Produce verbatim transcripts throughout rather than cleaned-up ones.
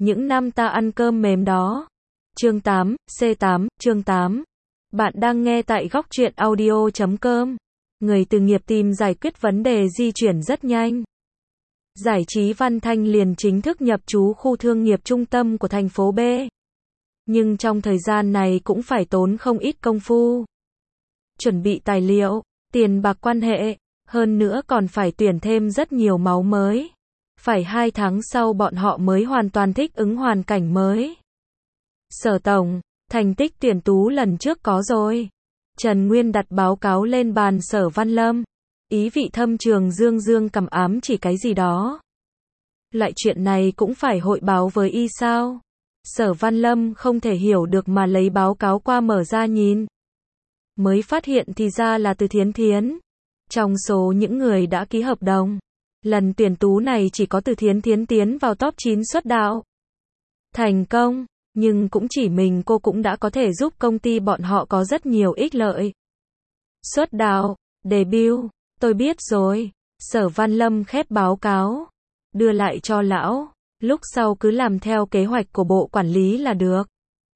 những năm ta ăn cơm mềm đó. Chương tám, C tám, chương tám. Bạn đang nghe tại góc truyện audio chấm com. Người từ nghiệp tìm giải quyết vấn đề di chuyển rất nhanh. Giải trí Văn Thanh liền chính thức nhập trú khu thương nghiệp trung tâm của thành phố B. Nhưng trong thời gian này cũng phải tốn không ít công phu. Chuẩn bị tài liệu, tiền bạc quan hệ, hơn nữa còn phải tuyển thêm rất nhiều máu mới. Phải hai tháng sau bọn họ mới hoàn toàn thích ứng hoàn cảnh mới. Sở tổng, thành tích tuyển tú lần trước có rồi. Trần Nguyên đặt báo cáo lên bàn Sở Văn Lâm. Ý vị thâm trường dương dương cầm ám chỉ cái gì đó. Loại chuyện này cũng phải hội báo với y sao? Sở Văn Lâm không thể hiểu được mà lấy báo cáo qua mở ra nhìn. Mới phát hiện thì ra là Từ Thiến Thiến. Trong số những người đã ký hợp đồng, lần tuyển tú này chỉ có Từ Thiến Thiến tiến vào top chín xuất đạo. Thành công, nhưng cũng chỉ mình cô cũng đã có thể giúp công ty bọn họ có rất nhiều ích lợi. Xuất đạo, debut, tôi biết rồi. Sở Văn Lâm khép báo cáo, đưa lại cho lão, lúc sau cứ làm theo kế hoạch của bộ quản lý là được.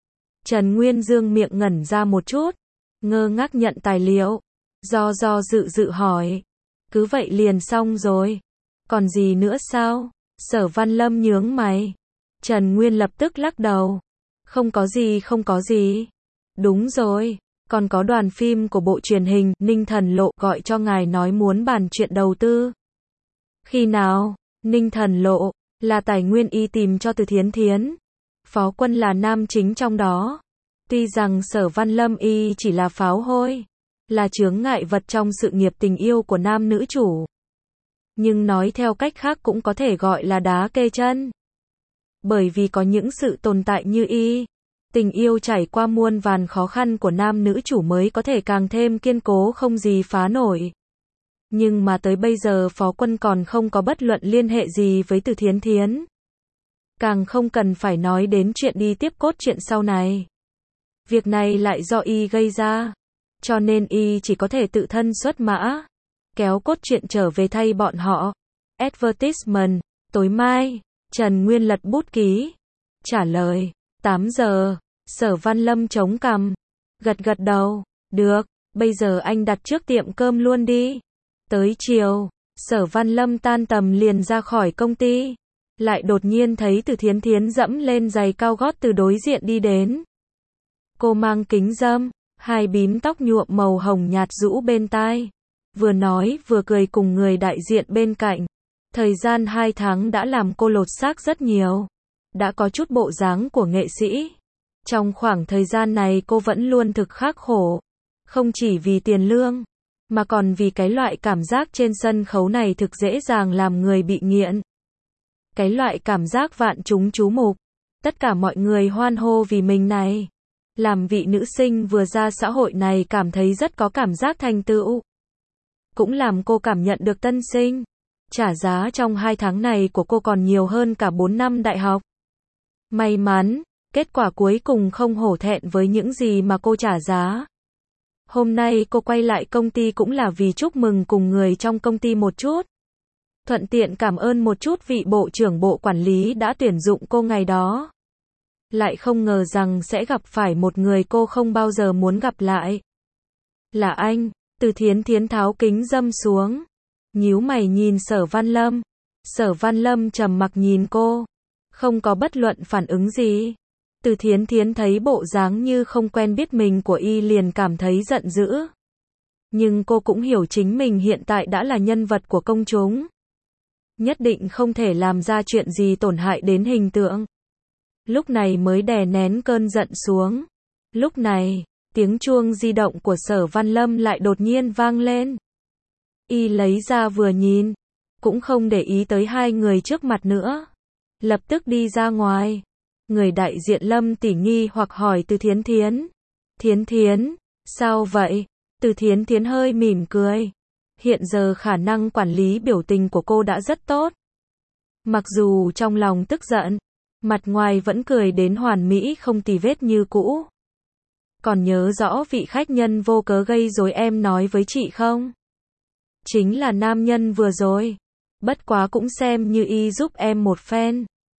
Trần Nguyên Dương miệng ngẩn ra một chút, ngơ ngác nhận tài liệu, do do dự dự hỏi, cứ vậy liền xong rồi, còn gì nữa sao? Sở Văn Lâm nhướng mày. Trần Nguyên lập tức lắc đầu, không có gì không có gì. Đúng rồi, còn có đoàn phim của bộ truyền hình, Ninh Thần Lộ gọi cho ngài nói muốn bàn chuyện đầu tư. Khi nào? Ninh Thần Lộ, là tài nguyên y tìm cho Từ Thiến Thiến. Phó Quân là nam chính trong đó. Tuy rằng Sở Văn Lâm y chỉ là pháo hôi, là chướng ngại vật trong sự nghiệp tình yêu của nam nữ chủ. Nhưng nói theo cách khác cũng có thể gọi là đá kê chân. Bởi vì có những sự tồn tại như y, tình yêu trải qua muôn vàn khó khăn của nam nữ chủ mới có thể càng thêm kiên cố không gì phá nổi. Nhưng mà tới bây giờ Phó Quân còn không có bất luận liên hệ gì với Từ Thiến Thiến. Càng không cần phải nói đến chuyện đi tiếp cốt chuyện sau này. Việc này lại do y gây ra. Cho nên y chỉ có thể tự thân xuất mã, kéo cốt truyện trở về thay bọn họ. Advertisement, tối mai. Trần Nguyên lật bút ký. Trả lời, tám giờ. Sở Văn Lâm chống cằm, gật gật đầu, được, bây giờ anh đặt trước tiệm cơm luôn đi. Tới chiều, Sở Văn Lâm tan tầm liền ra khỏi công ty. Lại đột nhiên thấy Từ Thiến Thiến dẫm lên giày cao gót từ đối diện đi đến. Cô mang kính râm, hai bím tóc nhuộm màu hồng nhạt rũ bên tai. Vừa nói vừa cười cùng người đại diện bên cạnh. Thời gian hai tháng đã làm cô lột xác rất nhiều. Đã có chút bộ dáng của nghệ sĩ. Trong khoảng thời gian này cô vẫn luôn thực khắc khổ. Không chỉ vì tiền lương, mà còn vì cái loại cảm giác trên sân khấu này thực dễ dàng làm người bị nghiện. Cái loại cảm giác vạn chúng chú mục. Tất cả mọi người hoan hô vì mình này. Làm vị nữ sinh vừa ra xã hội này cảm thấy rất có cảm giác thành tựu. Cũng làm cô cảm nhận được tân sinh. Trả giá trong hai tháng này của cô còn nhiều hơn cả bốn năm đại học. May mắn, kết quả cuối cùng không hổ thẹn với những gì mà cô trả giá. Hôm nay cô quay lại công ty cũng là vì chúc mừng cùng người trong công ty một chút. Thuận tiện cảm ơn một chút vị bộ trưởng bộ quản lý đã tuyển dụng cô ngày đó. Lại không ngờ rằng sẽ gặp phải một người cô không bao giờ muốn gặp lại. Là anh. Từ Thiến Thiến tháo kính râm xuống, nhíu mày nhìn Sở Văn Lâm. Sở Văn Lâm trầm mặc nhìn cô, không có bất luận phản ứng gì. Từ Thiến Thiến thấy bộ dáng như không quen biết mình của y liền cảm thấy giận dữ. Nhưng cô cũng hiểu chính mình hiện tại đã là nhân vật của công chúng. Nhất định không thể làm ra chuyện gì tổn hại đến hình tượng. Lúc này mới đè nén cơn giận xuống. Lúc này, tiếng chuông di động của Sở Văn Lâm lại đột nhiên vang lên. Y lấy ra vừa nhìn, cũng không để ý tới hai người trước mặt nữa. Lập tức đi ra ngoài. Người đại diện Lâm tỉ nghi hoặc hỏi Từ Thiến Thiến. Thiến Thiến, sao vậy? Từ Thiến Thiến hơi mỉm cười. Hiện giờ khả năng quản lý biểu tình của cô đã rất tốt. Mặc dù trong lòng tức giận, mặt ngoài vẫn cười đến hoàn mỹ không tì vết như cũ. Còn nhớ rõ vị khách nhân vô cớ gây rối em nói với chị không? Chính là nam nhân vừa rồi. Bất quá cũng xem như y giúp em một phen.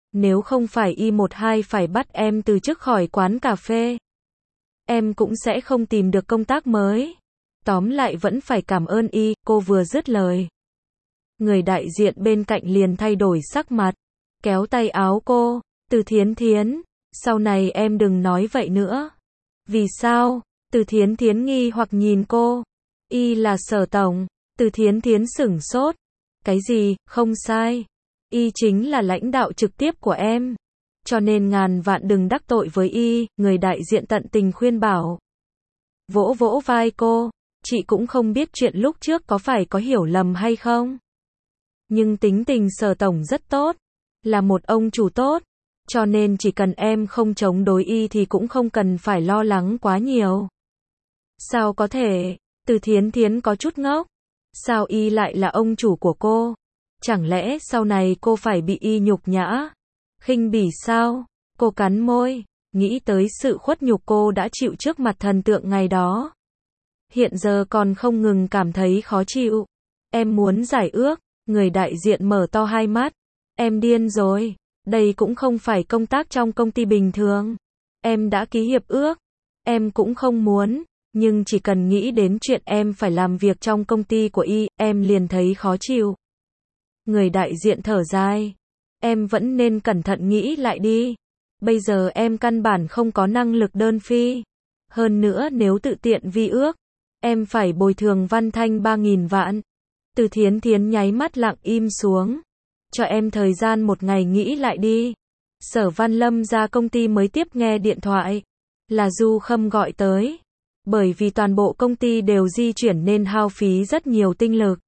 Nếu không phải y một hai phải bắt em từ chức khỏi quán cà phê, em cũng sẽ không tìm được công tác mới. Tóm lại vẫn phải cảm ơn y, cô vừa dứt lời. Người đại diện bên cạnh liền thay đổi sắc mặt, kéo tay áo cô, Từ Thiến Thiến, sau này em đừng nói vậy nữa. Vì sao? Từ Thiến Thiến nghi hoặc nhìn cô. Y là Sở tổng. Từ Thiến Thiến sửng sốt. Cái gì? Không sai. Y chính là lãnh đạo trực tiếp của em. Cho nên ngàn vạn đừng đắc tội với y, người đại diện tận tình khuyên bảo. Vỗ vỗ vai cô, chị cũng không biết chuyện lúc trước có phải có hiểu lầm hay không. Nhưng tính tình Sở tổng rất tốt, là một ông chủ tốt, cho nên chỉ cần em không chống đối y thì cũng không cần phải lo lắng quá nhiều. Sao có thể? Từ Thiến Thiến có chút ngốc. Sao y lại là ông chủ của cô? Chẳng lẽ sau này cô phải bị y nhục nhã, khinh bỉ sao? Cô cắn môi, nghĩ tới sự khuất nhục cô đã chịu trước mặt thần tượng ngày đó. Hiện giờ còn không ngừng cảm thấy khó chịu. Em muốn giải ước, người đại diện mở to hai mắt. Em điên rồi, đây cũng không phải công tác trong công ty bình thường. Em đã ký hiệp ước, em cũng không muốn, nhưng chỉ cần nghĩ đến chuyện em phải làm việc trong công ty của y, em liền thấy khó chịu. Người đại diện thở dài. Em vẫn nên cẩn thận nghĩ lại đi. Bây giờ em căn bản không có năng lực đơn phi. Hơn nữa nếu tự tiện vi ước, em phải bồi thường Văn Thanh ba nghìn vạn. Từ Thiến Thiến nháy mắt lặng im xuống. Cho em thời gian một ngày nghĩ lại đi. Sở Văn Lâm ra công ty mới tiếp nghe điện thoại. Là Du Khâm gọi tới. Bởi vì toàn bộ công ty đều di chuyển nên hao phí rất nhiều tinh lực.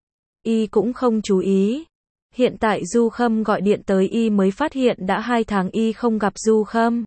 Y cũng không chú ý. Hiện tại Du Khâm gọi điện tới y mới phát hiện đã hai tháng y không gặp Du Khâm.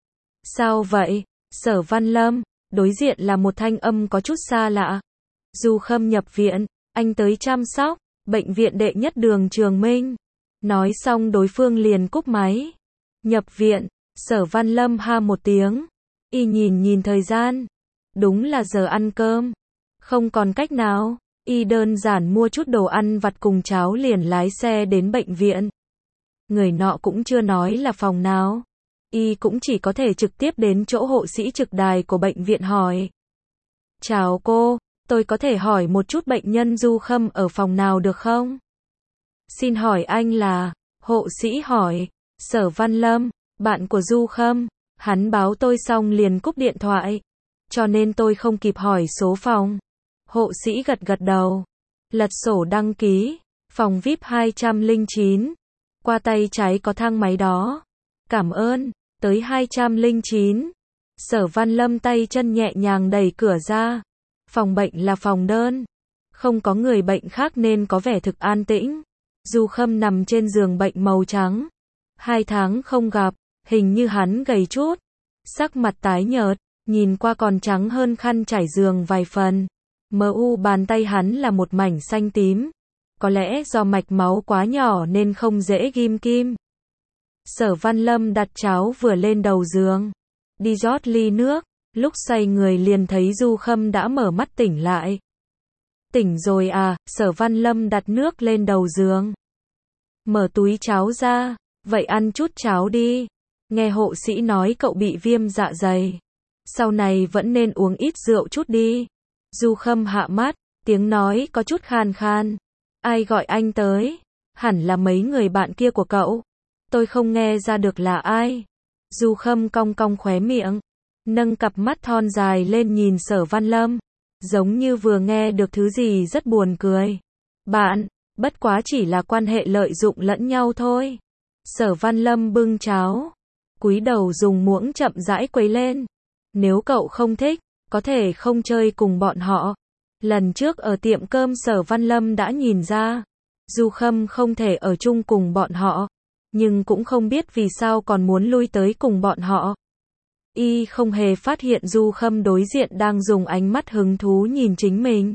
Sao vậy? Sở Văn Lâm, đối diện là một thanh âm có chút xa lạ. Du Khâm nhập viện, anh tới chăm sóc, bệnh viện đệ nhất đường Trường Minh. Nói xong đối phương liền cúp máy. Nhập viện, Sở Văn Lâm ha một tiếng. Y nhìn nhìn thời gian. Đúng là giờ ăn cơm. Không còn cách nào. Y đơn giản mua chút đồ ăn vặt cùng cháo liền lái xe đến bệnh viện. Người nọ cũng chưa nói là phòng nào. Y cũng chỉ có thể trực tiếp đến chỗ hộ sĩ trực đài của bệnh viện hỏi. Chào cô, tôi có thể hỏi một chút bệnh nhân Du Khâm ở phòng nào được không? Xin hỏi anh là, hộ sĩ hỏi, Sở Văn Lâm, bạn của Du Khâm, hắn báo tôi xong liền cúp điện thoại. Cho nên tôi không kịp hỏi số phòng. Hộ sĩ gật gật đầu. Lật sổ đăng ký. Phòng vi ai pi hai trăm lẻ chín. Qua tay trái có thang máy đó. Cảm ơn. Tới hai trăm lẻ chín. Sở Văn Lâm tay chân nhẹ nhàng đẩy cửa ra. Phòng bệnh là phòng đơn. Không có người bệnh khác nên có vẻ thực an tĩnh. Du Khâm nằm trên giường bệnh màu trắng. Hai tháng không gặp. Hình như hắn gầy chút. Sắc mặt tái nhợt. Nhìn qua còn trắng hơn khăn trải giường vài phần. Mờ u bàn tay hắn là một mảnh xanh tím. Có lẽ do mạch máu quá nhỏ nên không dễ ghim kim. Sở Văn Lâm đặt cháo vừa lên đầu giường. Đi rót ly nước. Lúc xoay người liền thấy Du Khâm đã mở mắt tỉnh lại. Tỉnh rồi à? Sở Văn Lâm đặt nước lên đầu giường. Mở túi cháo ra. Vậy ăn chút cháo đi. Nghe hộ sĩ nói cậu bị viêm dạ dày. Sau này vẫn nên uống ít rượu chút đi. Du Khâm hạ mắt, tiếng nói có chút khan khan. Ai gọi anh tới? Hẳn là mấy người bạn kia của cậu. Tôi không nghe ra được là ai. Du Khâm cong cong khóe miệng, nâng cặp mắt thon dài lên nhìn Sở Văn Lâm, giống như vừa nghe được thứ gì rất buồn cười. Bạn, bất quá chỉ là quan hệ lợi dụng lẫn nhau thôi. Sở Văn Lâm bưng cháo, cúi đầu dùng muỗng chậm rãi quấy lên. Nếu cậu không thích, có thể không chơi cùng bọn họ. Lần trước ở tiệm cơm Sở Văn Lâm đã nhìn ra, Du Khâm không thể ở chung cùng bọn họ, nhưng cũng không biết vì sao còn muốn lui tới cùng bọn họ. Y không hề phát hiện Du Khâm đối diện đang dùng ánh mắt hứng thú nhìn chính mình.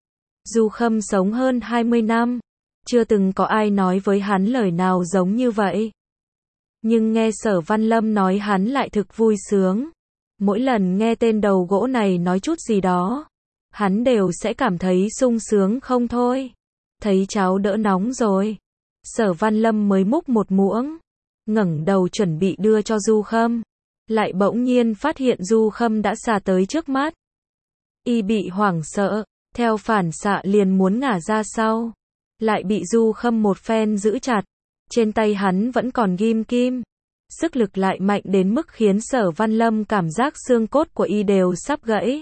Du Khâm sống hơn hai mươi năm, chưa từng có ai nói với hắn lời nào giống như vậy. Nhưng nghe Sở Văn Lâm nói hắn lại thực vui sướng. Mỗi lần nghe tên đầu gỗ này nói chút gì đó, hắn đều sẽ cảm thấy sung sướng không thôi. Thấy cháo đỡ nóng rồi, Sở Văn Lâm mới múc một muỗng. ngẩng đầu chuẩn bị đưa cho Du Khâm. Lại bỗng nhiên phát hiện Du Khâm đã xà tới trước mắt. Y bị hoảng sợ, theo phản xạ liền muốn ngả ra sau. Lại bị Du Khâm một phen giữ chặt. Trên tay hắn vẫn còn ghim kim. Sức lực lại mạnh đến mức khiến Sở Văn Lâm cảm giác xương cốt của y đều sắp gãy.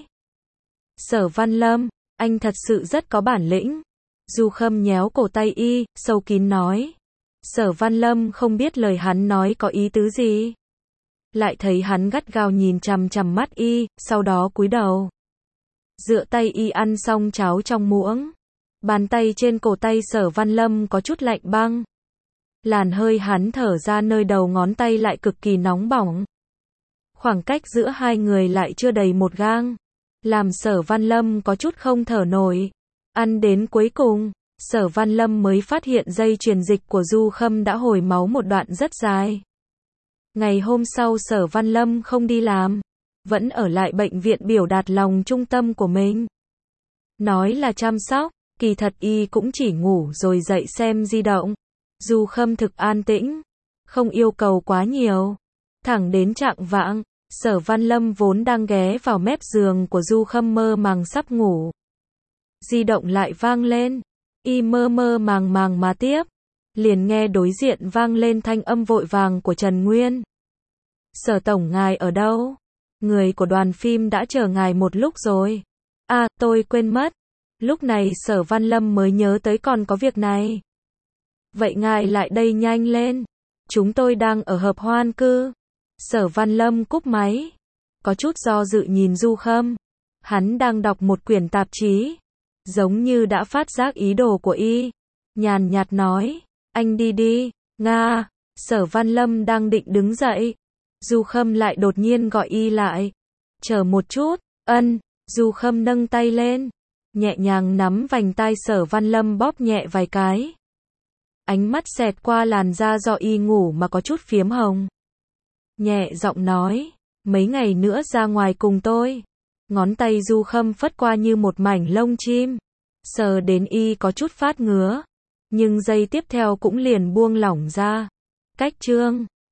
Sở Văn Lâm, anh thật sự rất có bản lĩnh. Du Khâm nhéo cổ tay y, sâu kín nói. Sở Văn Lâm không biết lời hắn nói có ý tứ gì. Lại thấy hắn gắt gao nhìn chằm chằm mắt y, sau đó cúi đầu. Dựa tay y ăn xong cháo trong muỗng. Bàn tay trên cổ tay Sở Văn Lâm có chút lạnh băng. Làn hơi hắn thở ra nơi đầu ngón tay lại cực kỳ nóng bỏng. Khoảng cách giữa hai người lại chưa đầy một gang. Làm Sở Văn Lâm có chút không thở nổi. Ăn đến cuối cùng, Sở Văn Lâm mới phát hiện dây truyền dịch của Du Khâm đã hồi máu một đoạn rất dài. Ngày hôm sau Sở Văn Lâm không đi làm, vẫn ở lại bệnh viện biểu đạt lòng trung tâm của mình. Nói là chăm sóc, kỳ thật y cũng chỉ ngủ rồi dậy xem di động. Du Khâm thực an tĩnh, không yêu cầu quá nhiều. Thẳng đến chạng vạng, Sở Văn Lâm vốn đang ghé vào mép giường của Du Khâm mơ màng sắp ngủ. Di động lại vang lên, y mơ mơ màng màng mà tiếp. Liền nghe đối diện vang lên thanh âm vội vàng của Trần Nguyên. Sở tổng ngài ở đâu? Người của đoàn phim đã chờ ngài một lúc rồi. À, tôi quên mất. Lúc này Sở Văn Lâm mới nhớ tới còn có việc này. Vậy ngài lại đây nhanh lên. Chúng tôi đang ở hợp hoan cư. Sở Văn Lâm cúp máy. Có chút do dự nhìn Du Khâm. Hắn đang đọc một quyển tạp chí. Giống như đã phát giác ý đồ của y. Nhàn nhạt nói. Anh đi đi. Nga. Sở Văn Lâm đang định đứng dậy. Du Khâm lại đột nhiên gọi y lại. Chờ một chút. Ân. Du Khâm nâng tay lên. Nhẹ nhàng nắm vành tai Sở Văn Lâm bóp nhẹ vài cái. Ánh mắt xẹt qua làn da do y ngủ mà có chút phiếm hồng. Nhẹ giọng nói. Mấy ngày nữa ra ngoài cùng tôi. Ngón tay Du Khâm phất qua như một mảnh lông chim. Sờ đến y có chút phát ngứa. Nhưng giây tiếp theo cũng liền buông lỏng ra. Cách chương